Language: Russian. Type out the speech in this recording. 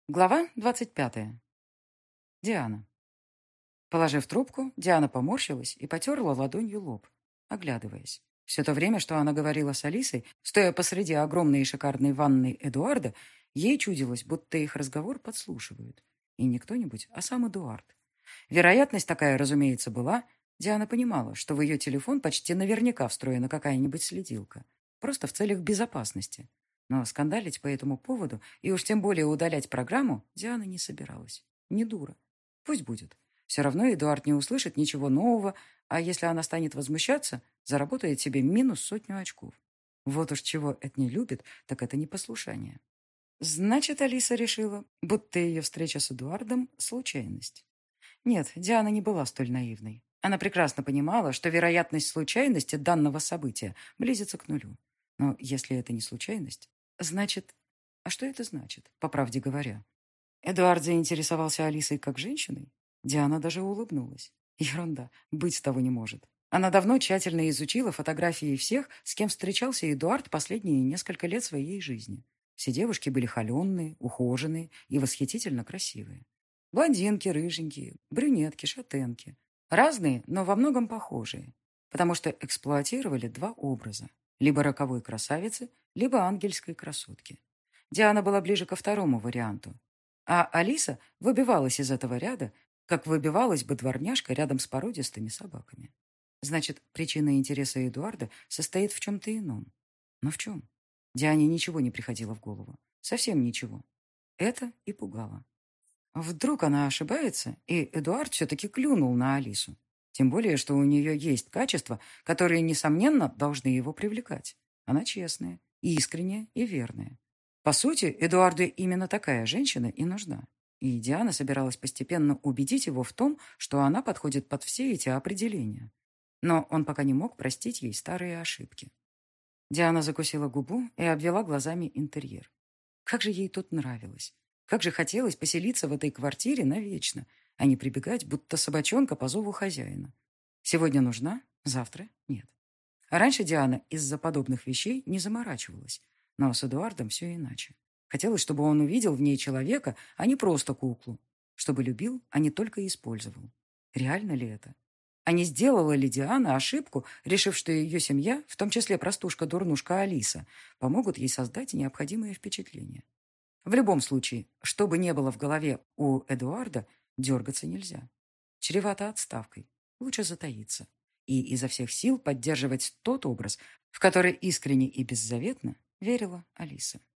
Глава 25. Диана. Положив трубку, Диана поморщилась и потерла ладонью лоб, оглядываясь. Все то время, что она говорила с Алисой, стоя посреди огромной и шикарной ванной Эдуарда, ей чудилось, будто их разговор подслушивают. И не кто-нибудь, а сам Эдуард. Вероятность такая, разумеется, была. Диана понимала, что в ее телефон почти наверняка встроена какая-нибудь следилка. Просто в целях безопасности. Но скандалить по этому поводу и уж тем более удалять программу Диана не собиралась. Не дура. Пусть будет. Все равно Эдуард не услышит ничего нового, а если она станет возмущаться, заработает себе минус 100 очков. Вот уж чего Эд не любит, так это непослушание. Значит, Алиса решила, будто ее встреча с Эдуардом– случайность. Нет, Диана не была столь наивной. Она прекрасно понимала, что вероятность случайности данного события близится к нулю. Но если это не случайность, значит... А что это значит, по правде говоря? Эдуард заинтересовался Алисой как женщиной? Диана даже улыбнулась. Ерунда, быть того не может. Она давно тщательно изучила фотографии всех, с кем встречался Эдуард последние несколько лет своей жизни. Все девушки были холеные, ухоженные и восхитительно красивые. Блондинки, рыженькие, брюнетки, шатенки. Разные, но во многом похожие. Потому что эксплуатировали два образа. Либо роковой красавицы, либо ангельской красотки. Диана была ближе ко второму варианту. А Алиса выбивалась из этого ряда, как выбивалась бы дворняжка рядом с породистыми собаками. Значит, причина интереса Эдуарда состоит в чем-то ином. Но в чем? Диане ничего не приходило в голову. Совсем ничего. Это и пугало. Вдруг она ошибается, и Эдуард все-таки клюнул на Алису. Тем более, что у нее есть качества, которые, несомненно, должны его привлекать. Она честная, искренняя и верная. По сути, Эдуарду именно такая женщина и нужна. И Диана собиралась постепенно убедить его в том, что она подходит под все эти определения. Но он пока не мог простить ей старые ошибки. Диана закусила губу и обвела глазами интерьер. Как же ей тут нравилось. Как же хотелось поселиться в этой квартире навечно, а не прибегать, будто собачонка по зову хозяина. Сегодня нужна, завтра нет. А раньше Диана из-за подобных вещей не заморачивалась. Но с Эдуардом все иначе. Хотелось, чтобы он увидел в ней человека, а не просто куклу. Чтобы любил, а не только использовал. Реально ли это? А не сделала ли Диана ошибку, решив, что ее семья, в том числе простушка-дурнушка Алиса, помогут ей создать необходимое впечатление? В любом случае, что бы ни было в голове у Эдуарда, дергаться нельзя. Чревато отставкой. Лучше затаиться. И изо всех сил поддерживать тот образ, в который искренне и беззаветно верила Алиса.